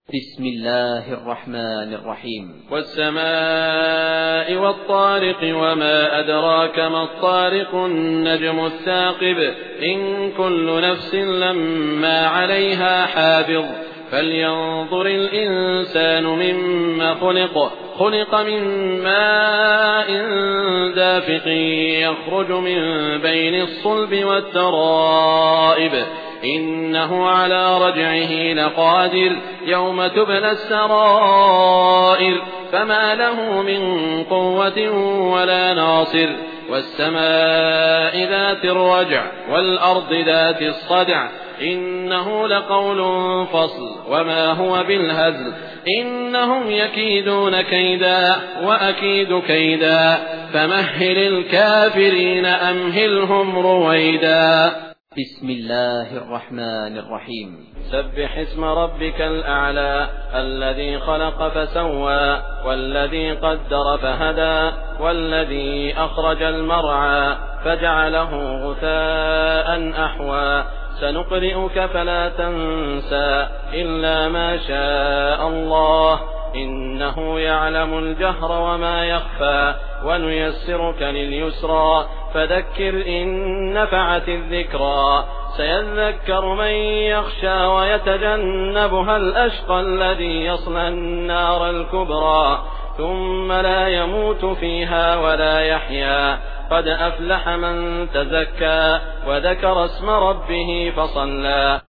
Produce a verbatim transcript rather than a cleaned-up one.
بسم الله الرحمن الرحيم. والسماء والطارق وما أدراك ما الطارق النجم الثاقب إن كل نفس لما عليها حافظ فلينظر الإنسان مما خلق خلق من ماء دافق يخرج من بين الصلب والترائب إنه على رجعه لقادر يوم تبلى السرائر فما له من قوة ولا ناصر والسماء ذات الرجع والأرض ذات الصدع إنه لقول فصل وما هو بالهزل إنهم يكيدون كيدا وأكيد كيدا فمهل الكافرين أمهلهم رويدا. بسم الله الرحمن الرحيم. سبح اسم ربك الأعلى الذي خلق فسوى والذي قدر فهدى والذي أخرج المرعى فجعله غثاء أحوى سنقرئك فلا تنسى إلا ما شاء الله إنه يعلم الجهر وما يخفى ونيسرك لليسرى فذكر إن نفعت الذكرى سيذكر من يخشى ويتجنبها الأشقى الذي يصلى النار الكبرى ثم لا يموت فيها ولا يحيا قد أفلح من تزكى وذكر اسم ربه فصلى